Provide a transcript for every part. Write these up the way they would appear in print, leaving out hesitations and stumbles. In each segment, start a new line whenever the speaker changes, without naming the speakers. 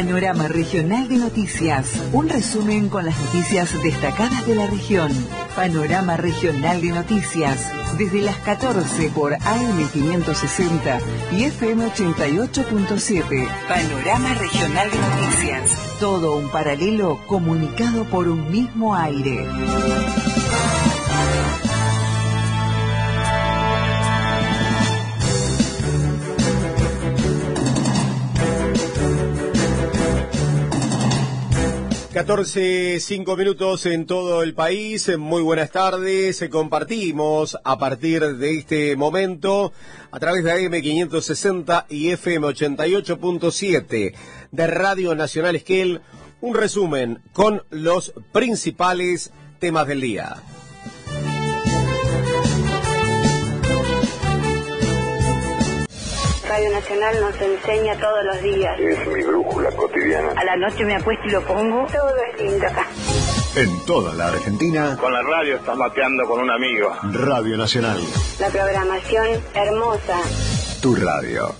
Panorama Regional de Noticias. Un resumen con las noticias destacadas de la región. Panorama Regional de Noticias. Desde las 14 por AM 560 y FM 88.7. Panorama Regional de Noticias. Todo un paralelo comunicado por un mismo aire.
Cinco minutos en todo el país. Muy buenas tardes. Compartimos a partir de este momento a través de AM 560 y FM 88.7 de Radio Nacional Esquel un resumen con los principales temas del día.
Radio Nacional nos enseña todos los días.
Es mi brújula cotidiana.
A la noche me acuesto y lo pongo. Todo es lindo acá.
En toda la Argentina.
Con la radio estás mateando con un amigo.
Radio Nacional.
La programación hermosa.
Tu radio.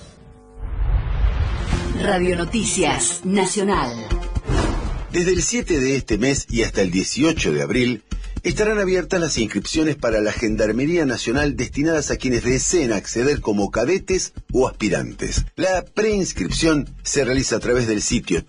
Radio Noticias Nacional.
Desde el 7 de este mes y hasta el 18 de abril, estarán abiertas las inscripciones para la Gendarmería Nacional destinadas a quienes deseen acceder como cadetes o aspirantes. La preinscripción se realiza a través del sitio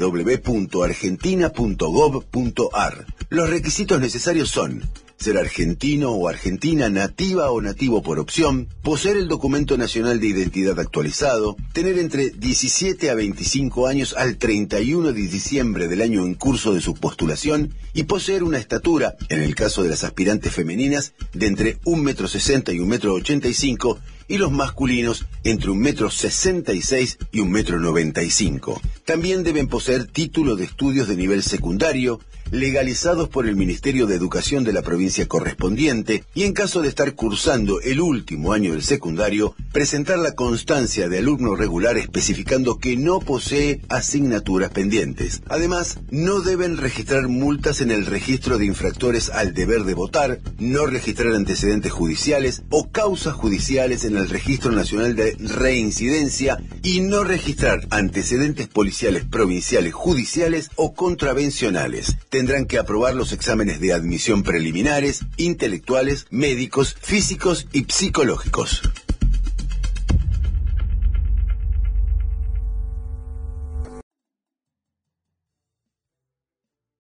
www.argentina.gov.ar. Los requisitos necesarios son ser argentino o argentina nativa o nativo por opción, poseer el documento nacional de identidad actualizado, tener entre 17 a 25 años al 31 de diciembre del año en curso de su postulación y poseer una estatura, en el caso de las aspirantes femeninas, de entre 1,60 m y 1,85 m y los masculinos entre 1,66 m y 1,95 m. También deben poseer título de estudios de nivel secundario, legalizados por el Ministerio de Educación de la provincia correspondiente y en caso de estar cursando el último año del secundario, presentar la constancia de alumno regular especificando que no posee asignaturas pendientes. Además, no deben registrar multas en el registro de infractores al deber de votar, no registrar antecedentes judiciales o causas judiciales en el Registro Nacional de Reincidencia y no registrar antecedentes policiales provinciales judiciales o contravencionales. Tendrán que aprobar los exámenes de admisión preliminares, intelectuales, médicos, físicos y psicológicos.